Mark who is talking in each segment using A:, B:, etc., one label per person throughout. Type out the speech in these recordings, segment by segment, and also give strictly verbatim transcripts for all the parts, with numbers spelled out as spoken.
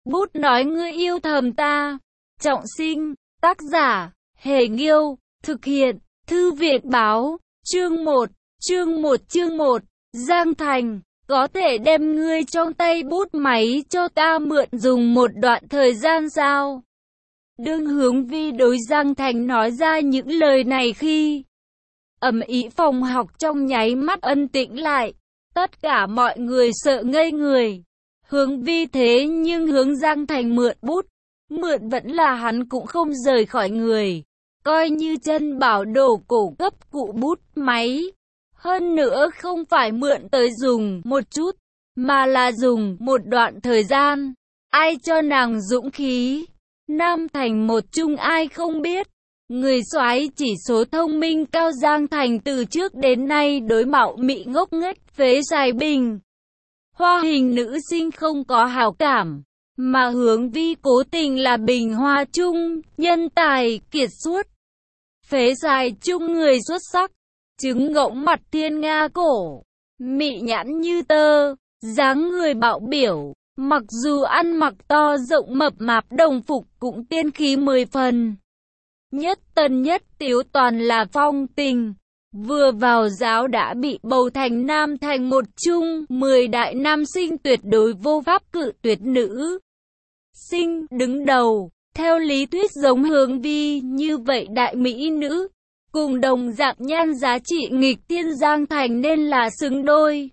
A: Bút nói ngươi yêu thầm ta. Trọng sinh, tác giả, Hề Nghiêu, thực hiện, Thư viện Báo, chương một, chương một chương một, Giang Thành, có thể đem ngươi trong tay bút máy cho ta mượn dùng một đoạn thời gian sao? Đương Hướng Vi đối Giang Thành nói ra những lời này khi ầm ĩ phòng học trong nháy mắt ân tĩnh lại, tất cả mọi người sợ ngây người. Hướng Vi thế nhưng hướng Giang Thành mượn bút, mượn vẫn là hắn cũng không rời khỏi người, coi như chân bảo đồ cổ cấp cụ bút máy. Hơn nữa không phải mượn tới dùng một chút, mà là dùng một đoạn thời gian. Ai cho nàng dũng khí? Nam Thành một chung ai không biết. Người soái chỉ số thông minh cao Giang Thành từ trước đến nay đối mạo mị ngốc nghếch phế dài bình hoa hình nữ sinh không có hảo cảm, mà Hướng Vi cố tình là bình hoa chung, nhân tài, kiệt xuất. Phế dài chung người xuất sắc, trứng ngỗng mặt thiên nga cổ, mị nhãn như tơ, dáng người bạo biểu, mặc dù ăn mặc to rộng mập mạp đồng phục cũng tiên khí mười phần. Nhất tân nhất tiếu toàn là phong tình, vừa vào giáo đã bị bầu thành Nam Thành một chung mười đại nam sinh tuyệt đối vô pháp cự tuyệt nữ sinh đứng đầu. Theo lý thuyết giống Hướng Vi như vậy đại mỹ nữ, cùng đồng dạng nhan giá trị nghịch thiên Giang Thành nên là xứng đôi.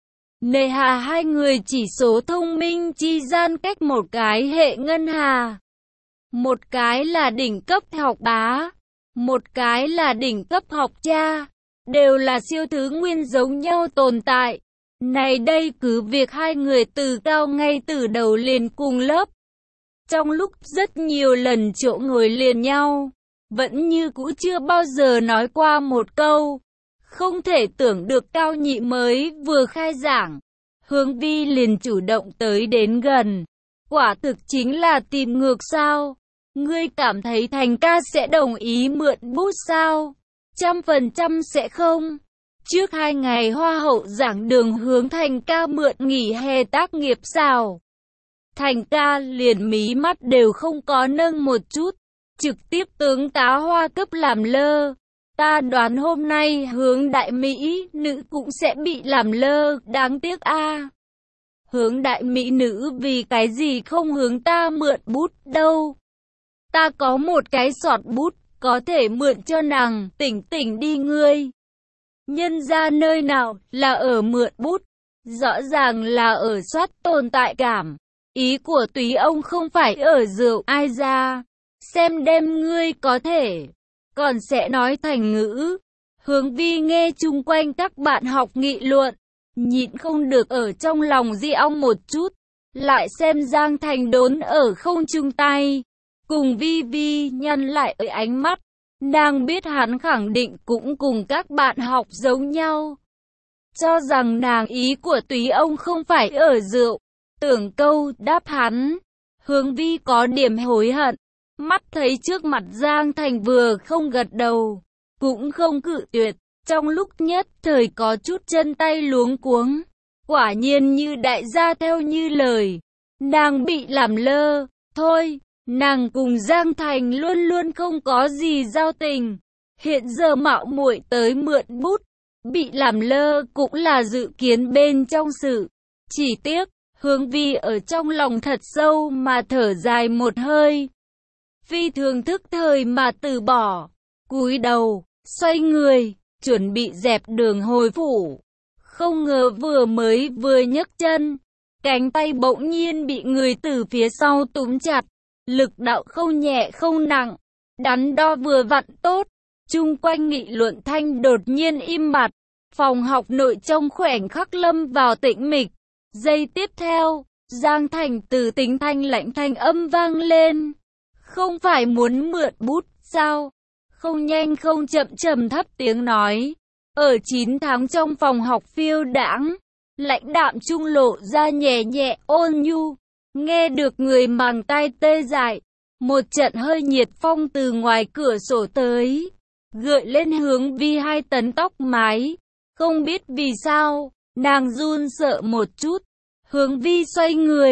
A: Nề hà hai người chỉ số thông minh chi gian cách một cái hệ ngân hà. Một cái là đỉnh cấp học bá, một cái là đỉnh cấp học cha, đều là siêu thứ nguyên giống nhau tồn tại. Này đây cứ việc hai người từ cao ngay từ đầu liền cùng lớp. Trong lúc rất nhiều lần chỗ ngồi liền nhau, vẫn như cũ chưa bao giờ nói qua một câu. Không thể tưởng được Cao Nhị mới vừa khai giảng, Hướng Vi liền chủ động tới đến gần. Quả thực chính là tìm ngược sao? Ngươi cảm thấy Thành ca sẽ đồng ý mượn bút sao? Trăm phần trăm sẽ không. Trước hai ngày hoa hậu giảng đường hướng Thành ca mượn nghỉ hè tác nghiệp sao? Thành ca liền mí mắt đều không có nâng một chút, trực tiếp tướng tá hoa cấp làm lơ. Ta đoán hôm nay Hướng đại mỹ nữ cũng sẽ bị làm lơ, đáng tiếc a. À. Hướng đại mỹ nữ vì cái gì không hướng ta mượn bút đâu? Ta có một cái sọt bút, có thể mượn cho nàng, tỉnh tỉnh đi ngươi. Nhân ra nơi nào là ở mượn bút, rõ ràng là ở soát tồn tại cảm. Ý của Túy ông không phải ở rượu ai ra, xem đem ngươi có thể, còn sẽ nói thành ngữ. Hướng Vi nghe chung quanh các bạn học nghị luận, nhịn không được ở trong lòng di ong một chút, lại xem Giang Thành đốn ở không chung tay, cùng Vi Vi nhăn lại ở ánh mắt, nàng biết hắn khẳng định cũng cùng các bạn học giống nhau, cho rằng nàng ý của Túy ông không phải ở rượu. Tưởng câu đáp hắn, Hướng Vi có điểm hối hận, mắt thấy trước mặt Giang Thành vừa không gật đầu, cũng không cự tuyệt, trong lúc nhất thời có chút chân tay luống cuống. Quả nhiên như đại gia theo như lời, nàng bị làm lơ, thôi, nàng cùng Giang Thành luôn luôn không có gì giao tình, hiện giờ mạo muội tới mượn bút, bị làm lơ cũng là dự kiến bên trong sự, chỉ tiếc. Hướng Vi ở trong lòng thật sâu mà thở dài một hơi. Phi thường thức thời mà từ bỏ, cúi đầu, xoay người, chuẩn bị dẹp đường hồi phủ. Không ngờ vừa mới vừa nhấc chân, cánh tay bỗng nhiên bị người từ phía sau túm chặt, lực đạo không nhẹ không nặng, đắn đo vừa vặn tốt. Chung quanh nghị luận thanh đột nhiên im bặt, phòng học nội trong khoảnh khắc lâm vào tĩnh mịch. Giây tiếp theo, Giang Thành từ tính thanh lạnh thanh âm vang lên. Không phải muốn mượn bút sao? Không nhanh không chậm trầm thấp tiếng nói. Ở chín tháng trong phòng học phiêu đãng, lãnh đạm trung lộ ra nhẹ nhẹ ôn nhu. Nghe được người màng tai tê dại, một trận hơi nhiệt phong từ ngoài cửa sổ tới, gợi lên Hướng Vi hai tấn tóc mái. Không biết vì sao, nàng run sợ một chút, Hướng Vi xoay người,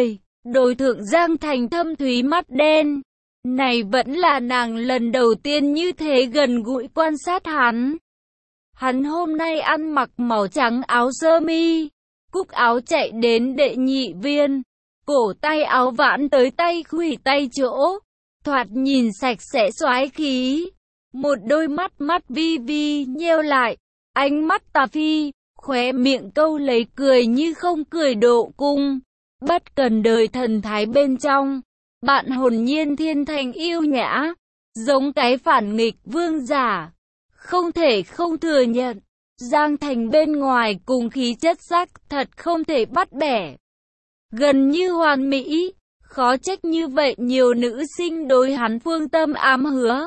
A: Đối thượng Giang Thành thâm thúy mắt đen. Này vẫn là nàng lần đầu tiên như thế gần gũi quan sát hắn. Hắn hôm nay ăn mặc màu trắng áo sơ mi, cúc áo chạy đến đệ nhị viên, cổ tay áo vãn tới tay khuỷu tay chỗ, thoạt nhìn sạch sẽ xoái khí. Một đôi mắt mắt vi vi nheo lại, ánh mắt tà phi, khóe miệng câu lấy cười như không cười độ cung, bất cần đời thần thái bên trong. Bạn hồn nhiên thiên thành yêu nhã, giống cái phản nghịch vương giả. Không thể không thừa nhận, Giang Thành bên ngoài cùng khí chất sắc thật không thể bắt bẻ. Gần như hoàn mỹ, khó trách như vậy nhiều nữ sinh đối hắn phương tâm ám hứa.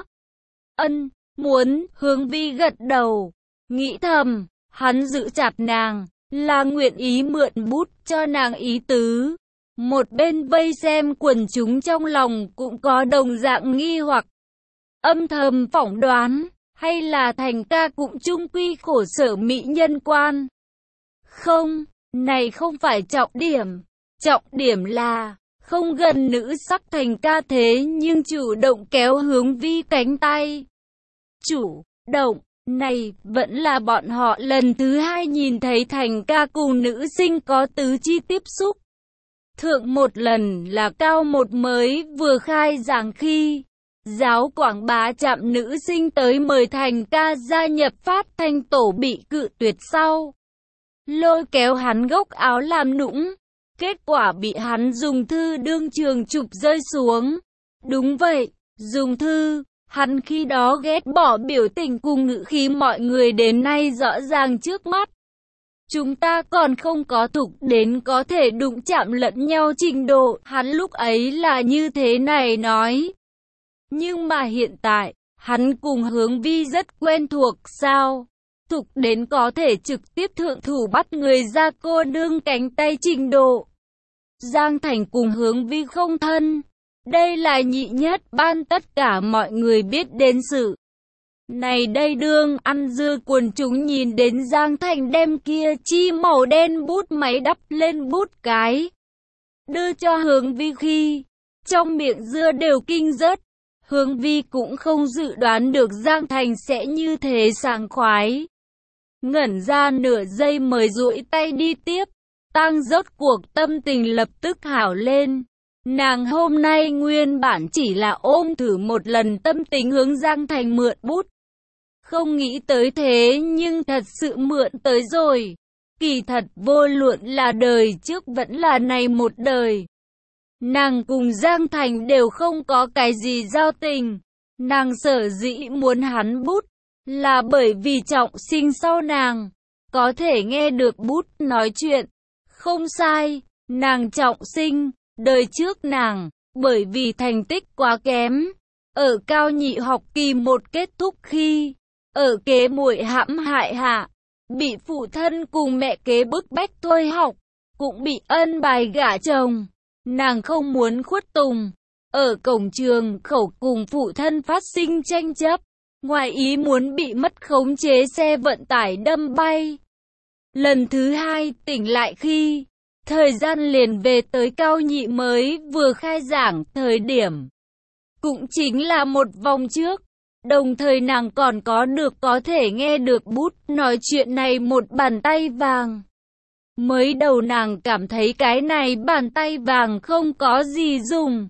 A: Ân, muốn, Hướng Vi gật đầu, nghĩ thầm, hắn giữ chặt nàng, là nguyện ý mượn bút cho nàng ý tứ. Một bên vây xem quần chúng trong lòng cũng có đồng dạng nghi hoặc, âm thầm phỏng đoán, hay là Thành ca cũng chung quy khổ sở mỹ nhân quan. Không, này không phải trọng điểm, trọng điểm là, không gần nữ sắc Thành ca thế nhưng chủ động kéo Hướng Vi cánh tay. Chủ động, này vẫn là bọn họ lần thứ hai nhìn thấy Thành ca cùng nữ sinh có tứ chi tiếp xúc. Thượng một lần là cao một mới vừa khai giảng khi giáo quảng bá chạm nữ sinh tới mời Thành ca gia nhập phát thanh tổ bị cự tuyệt sau. Lôi kéo hắn gốc áo làm nũng, kết quả bị hắn dùng thư đương trường chụp rơi xuống. Đúng vậy, dùng thư, hắn khi đó ghét bỏ biểu tình cùng ngữ khí mọi người đến nay rõ ràng trước mắt. Chúng ta còn không có thục đến có thể đụng chạm lẫn nhau trình độ, hắn lúc ấy là như thế này nói. Nhưng mà hiện tại, hắn cùng Hướng Vi rất quen thuộc sao? Thục đến có thể trực tiếp thượng thủ bắt người ra cô nương cánh tay trình độ. Giang Thành cùng Hướng Vi không thân. Đây là nhị nhất ban tất cả mọi người biết đến sự. Này đây đương ăn dưa quần chúng nhìn đến Giang Thành đem kia chi màu đen bút máy đắp lên bút cái. Đưa cho Hướng Vi khi, trong miệng dưa đều kinh rớt. Hướng Vi cũng không dự đoán được Giang Thành sẽ như thế sảng khoái. Ngẩn ra nửa giây mới duỗi tay đi tiếp, tăng rốt cuộc tâm tình lập tức hảo lên. Nàng hôm nay nguyên bản chỉ là ôm thử một lần tâm tình hướng Giang Thành mượn bút. Không nghĩ tới thế nhưng thật sự mượn tới rồi. Kỳ thật vô luận là đời trước vẫn là này một đời. Nàng cùng Giang Thành đều không có cái gì giao tình. Nàng sở dĩ muốn hắn bút, là bởi vì Trọng Sinh sau nàng, có thể nghe được bút nói chuyện. Không sai, nàng Trọng Sinh, đời trước nàng, bởi vì thành tích quá kém. Ở cao nhị học kỳ một kết thúc khi, ở kế muội hãm hại hạ, bị phụ thân cùng mẹ kế bức bách thôi học, cũng bị ân bài gả chồng. Nàng không muốn khuất tùng, ở cổng trường khẩu cùng phụ thân phát sinh tranh chấp, ngoài ý muốn bị mất khống chế xe vận tải đâm bay. Lần thứ hai tỉnh lại khi, thời gian liền về tới cao nhị mới vừa khai giảng thời điểm. Cũng chính là một vòng trước, đồng thời nàng còn có được có thể nghe được bút nói chuyện này một bàn tay vàng. Mới đầu nàng cảm thấy cái này bàn tay vàng không có gì dùng.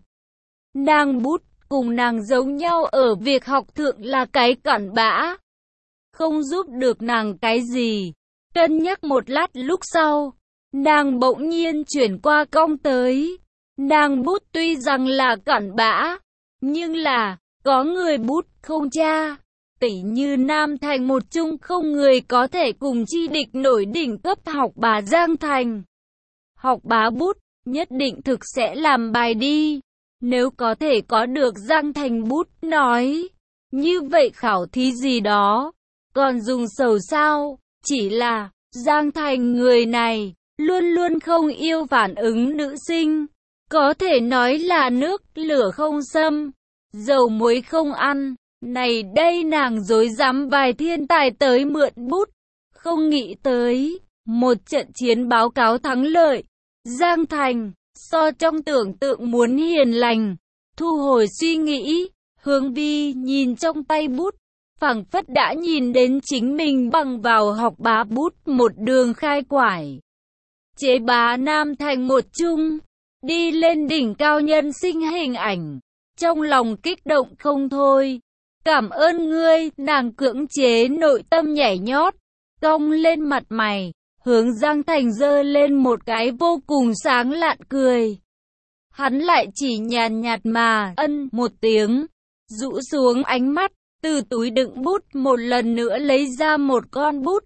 A: Nàng bút cùng nàng giống nhau ở việc học thượng là cái cặn bã. Không giúp được nàng cái gì. Cân nhắc một lát lúc sau, nàng bỗng nhiên chuyển qua cong tới. Nàng bút tuy rằng là cặn bã, nhưng là, có người bút không cha. Tỉ như Nam Thành một chung không người có thể cùng chi địch nổi đỉnh cấp học bá Giang Thành. Học bá bút, nhất định thực sẽ làm bài đi. Nếu có thể có được Giang Thành bút nói, như vậy khảo thí gì đó, còn dùng sầu sao, chỉ là, Giang Thành người này, luôn luôn không yêu phản ứng nữ sinh. Có thể nói là nước, lửa không xâm, dầu muối không ăn. Này đây nàng dối dám vài thiên tài tới mượn bút, không nghĩ tới, một trận chiến báo cáo thắng lợi, Giang Thành, so trong tưởng tượng muốn hiền lành. Thu hồi suy nghĩ, Hướng Vi nhìn trong tay bút, phảng phất đã nhìn đến chính mình bằng vào học bá bút một đường khai quải. Chế bá Nam thành một chung, đi lên đỉnh cao nhân sinh hình ảnh, trong lòng kích động không thôi. Cảm ơn ngươi, nàng cưỡng chế nội tâm nhảy nhót, cong lên mặt mày, hướng Giang Thành giơ lên một cái vô cùng sáng lạn cười. Hắn lại chỉ nhàn nhạt mà ân một tiếng, rũ xuống ánh mắt, từ túi đựng bút một lần nữa lấy ra một con bút.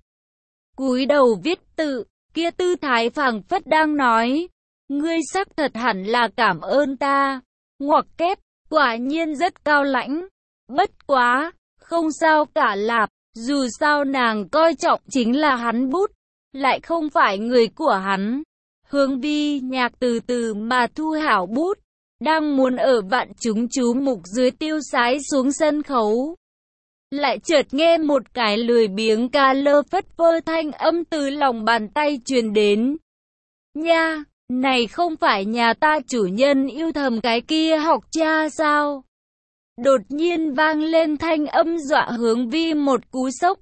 A: Cúi đầu viết tự, kia tư thái phảng phất đang nói, ngươi xác thật hẳn là cảm ơn ta. Ngoặc kép, quả nhiên rất cao lãnh. Bất quá, không sao cả lạp, dù sao nàng coi trọng chính là hắn bút, lại không phải người của hắn. Hướng Vi nhạc từ từ mà thu hảo bút, đang muốn ở vạn chúng chú mục dưới tiêu sái xuống sân khấu. Lại chợt nghe một cái lười biếng ca lơ phất phơ thanh âm từ lòng bàn tay truyền đến. Nha, này không phải nhà ta chủ nhân yêu thầm cái kia học cha sao? Đột nhiên vang lên thanh âm dọa Hướng Vi một cú sốc.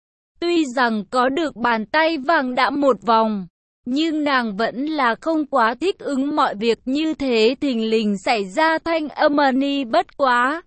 A: Tuy rằng có được bàn tay vàng đã một vòng, nhưng nàng vẫn là không quá thích ứng mọi việc như thế thình lình xảy ra thanh âm ni bất quá.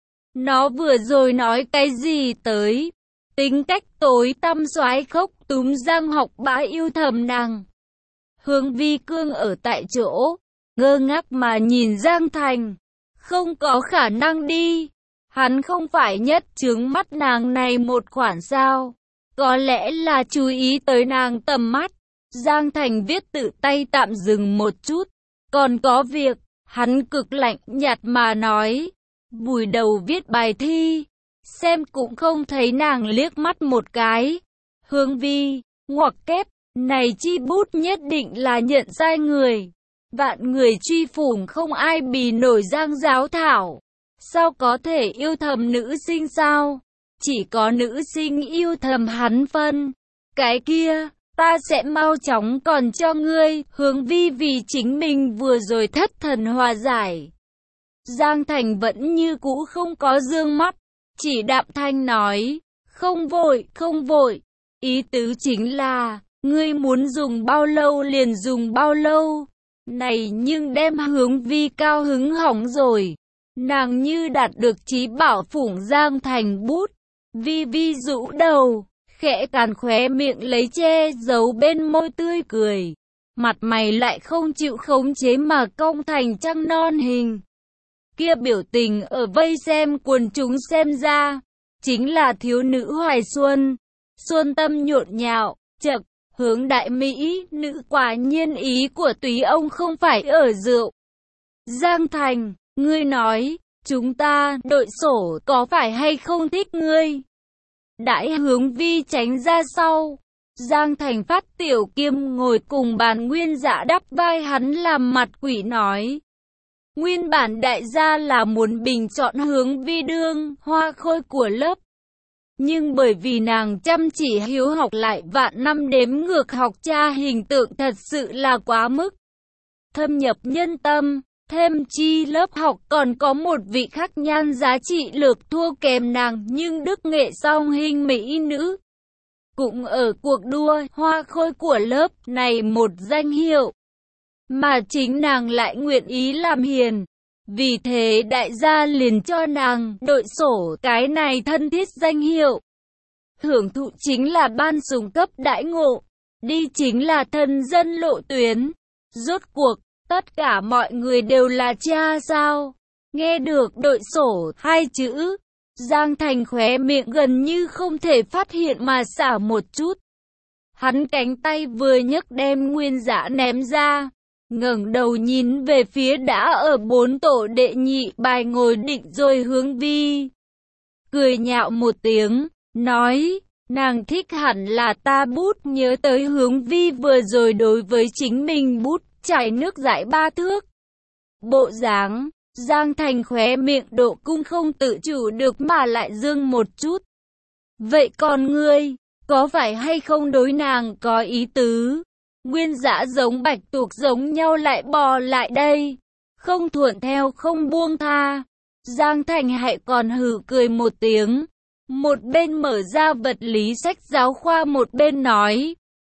A: Nó vừa rồi nói cái gì tới? Tính cách tối tăm xoái khốc túm Giang học bá yêu thầm nàng. Hướng Vi cương ở tại chỗ, ngơ ngác mà nhìn Giang Thành. Không có khả năng đi. Hắn không phải nhất chướng mắt nàng này một khoản sao. Có lẽ là chú ý tới nàng tầm mắt. Giang Thành viết tự tay tạm dừng một chút. Còn có việc, hắn cực lạnh nhạt mà nói. Vùi đầu viết bài thi. Xem cũng không thấy nàng liếc mắt một cái. Hướng Vi, ngoặc kép, này chi bút nhất định là nhận sai người. Vạn người truy phủng không ai bì nổi Giang giáo thảo. Sao có thể yêu thầm nữ sinh sao? Chỉ có nữ sinh yêu thầm hắn phân. Cái kia, ta sẽ mau chóng còn cho ngươi. Hướng Vi vì chính mình vừa rồi thất thần hòa giải. Giang Thành vẫn như cũ không có dương mắt. Chỉ đạm thanh nói. Không vội, không vội. Ý tứ chính là, ngươi muốn dùng bao lâu liền dùng bao lâu. Này nhưng đem Hướng Vi cao hứng hỏng rồi. Nàng như đạt được chí bảo phủng Giang Thành bút. Vi Vi rũ đầu, khẽ càn khóe miệng lấy che giấu bên môi tươi cười. Mặt mày lại không chịu khống chế mà cong thành trăng non hình. Kia biểu tình ở vây xem quần chúng xem ra, chính là thiếu nữ hoài xuân. Xuân tâm nhộn nhạo, chậc. Hướng đại Mỹ, nữ quả nhiên ý của túy ông không phải ở rượu. Giang Thành, ngươi nói, chúng ta, đội sổ, có phải hay không thích ngươi? Đại Hướng Vi tránh ra sau. Giang Thành phát tiểu kiêm ngồi cùng bàn Nguyên Dạ đắp vai hắn làm mặt quỷ nói. Nguyên bản đại gia là muốn bình chọn Hướng Vi đương, hoa khôi của lớp. Nhưng bởi vì nàng chăm chỉ hiếu học lại vạn năm đếm ngược học cha hình tượng thật sự là quá mức thâm nhập nhân tâm, thêm chi lớp học còn có một vị khắc nhan giá trị lược thua kèm nàng nhưng đức nghệ song hình mỹ nữ. Cũng ở cuộc đua hoa khôi của lớp này một danh hiệu, mà chính nàng lại nguyện ý làm hiền. Vì thế đại gia liền cho nàng đội sổ cái này thân thiết danh hiệu. Hưởng thụ chính là ban sủng cấp đãi ngộ, đi chính là thân dân lộ tuyến. Rốt cuộc, tất cả mọi người đều là cha sao? Nghe được đội sổ hai chữ, Giang Thành khóe miệng gần như không thể phát hiện mà xả một chút. Hắn cánh tay vừa nhấc đem Nguyên Dạ ném ra. Ngẩng đầu nhìn về phía đã ở bốn tổ đệ nhị bài ngồi định rồi Hướng Vi. Cười nhạo một tiếng, nói, nàng thích hẳn là ta bút. Nhớ tới Hướng Vi vừa rồi đối với chính mình bút chảy nước dãi ba thước. Bộ dáng, Giang Thành khóe miệng độ cung không tự chủ được mà lại dương một chút. Vậy còn ngươi, có phải hay không đối nàng có ý tứ? Nguyên Dã giống bạch tuộc giống nhau lại bò lại đây, không thuận theo không buông tha. Giang Thành Hạy còn hừ cười một tiếng, một bên mở ra vật lý sách giáo khoa một bên nói.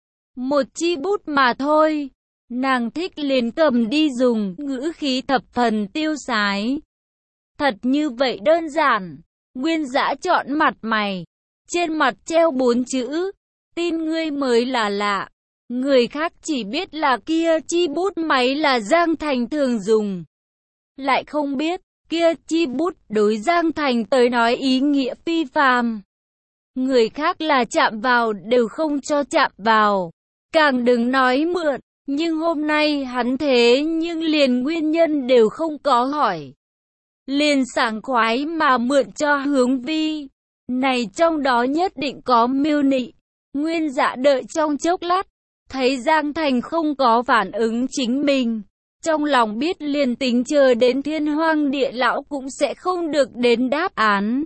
A: Một chi bút mà thôi, nàng thích liền cầm đi dùng, ngữ khí thập phần tiêu sái. Thật như vậy đơn giản. Nguyên Dã trọn mặt mày, trên mặt treo bốn chữ, tin ngươi mới là lạ. Người khác chỉ biết là kia chi bút máy là Giang Thành thường dùng, lại không biết kia chi bút đối Giang Thành tới nói ý nghĩa phi phàm. Người khác là chạm vào đều không cho chạm vào, càng đừng nói mượn. Nhưng hôm nay hắn thế nhưng liền nguyên nhân đều không có hỏi, liền sảng khoái mà mượn cho Hướng Vi. Này trong đó nhất định có mưu nị. Nguyên Dã đợi trong chốc lát, thấy Giang Thành không có phản ứng chính mình, trong lòng biết liền tính chờ đến thiên hoang địa lão cũng sẽ không được đến đáp án.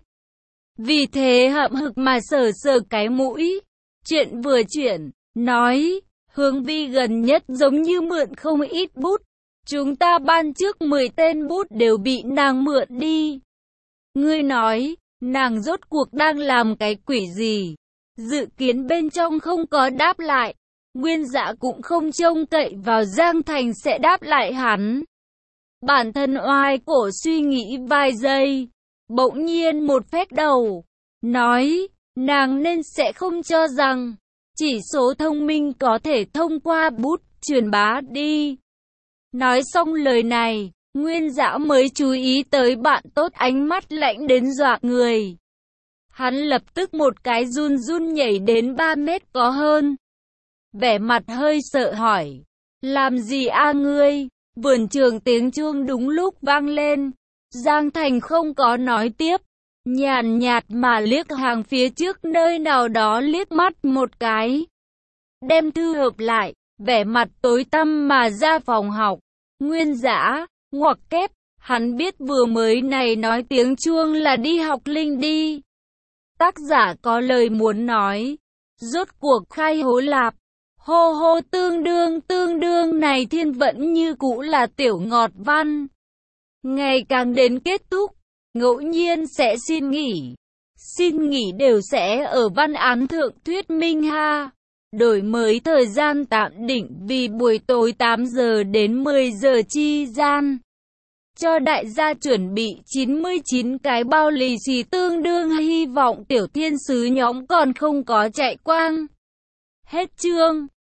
A: Vì thế hậm hực mà sờ sờ cái mũi, chuyện vừa chuyển, nói, Hướng Vi gần nhất giống như mượn không ít bút, chúng ta ban trước mười tên bút đều bị nàng mượn đi. Ngươi nói, nàng rốt cuộc đang làm cái quỷ gì? Dự kiến bên trong không có đáp lại, Nguyên Dã cũng không trông cậy vào Giang Thành sẽ đáp lại hắn. Bản thân oai cổ suy nghĩ vài giây, bỗng nhiên một phép đầu, nói, nàng nên sẽ không cho rằng chỉ số thông minh có thể thông qua bút truyền bá đi. Nói xong lời này, Nguyên Dã mới chú ý tới bạn tốt ánh mắt lạnh đến dọa người. Hắn lập tức một cái run run nhảy đến ba mét có hơn. Vẻ mặt hơi sợ hỏi, làm gì a ngươi? Vườn trường tiếng chuông đúng lúc vang lên. Giang Thành không có nói tiếp, nhàn nhạt mà liếc hàng phía trước nơi nào đó liếc mắt một cái. Đem thư hợp lại, vẻ mặt tối tăm mà ra phòng học. Nguyên Dã, ngoặc kép, hắn biết vừa mới này nói tiếng chuông là đi học linh đi. Tác giả có lời muốn nói, rốt cuộc khai hố lạp, hô hô tương đương tương đương này thiên vẫn như cũ là tiểu ngọt văn. Ngày càng đến kết thúc, ngẫu nhiên sẽ xin nghỉ. Xin nghỉ đều sẽ ở văn án thượng thuyết minh ha. Đổi mới thời gian tạm định vì buổi tối tám giờ đến mười giờ chi gian. Cho đại gia chuẩn bị chín mươi chín cái bao lì xì tương đương hy vọng tiểu thiên sứ nhóm còn không có chạy quang. Hết chương.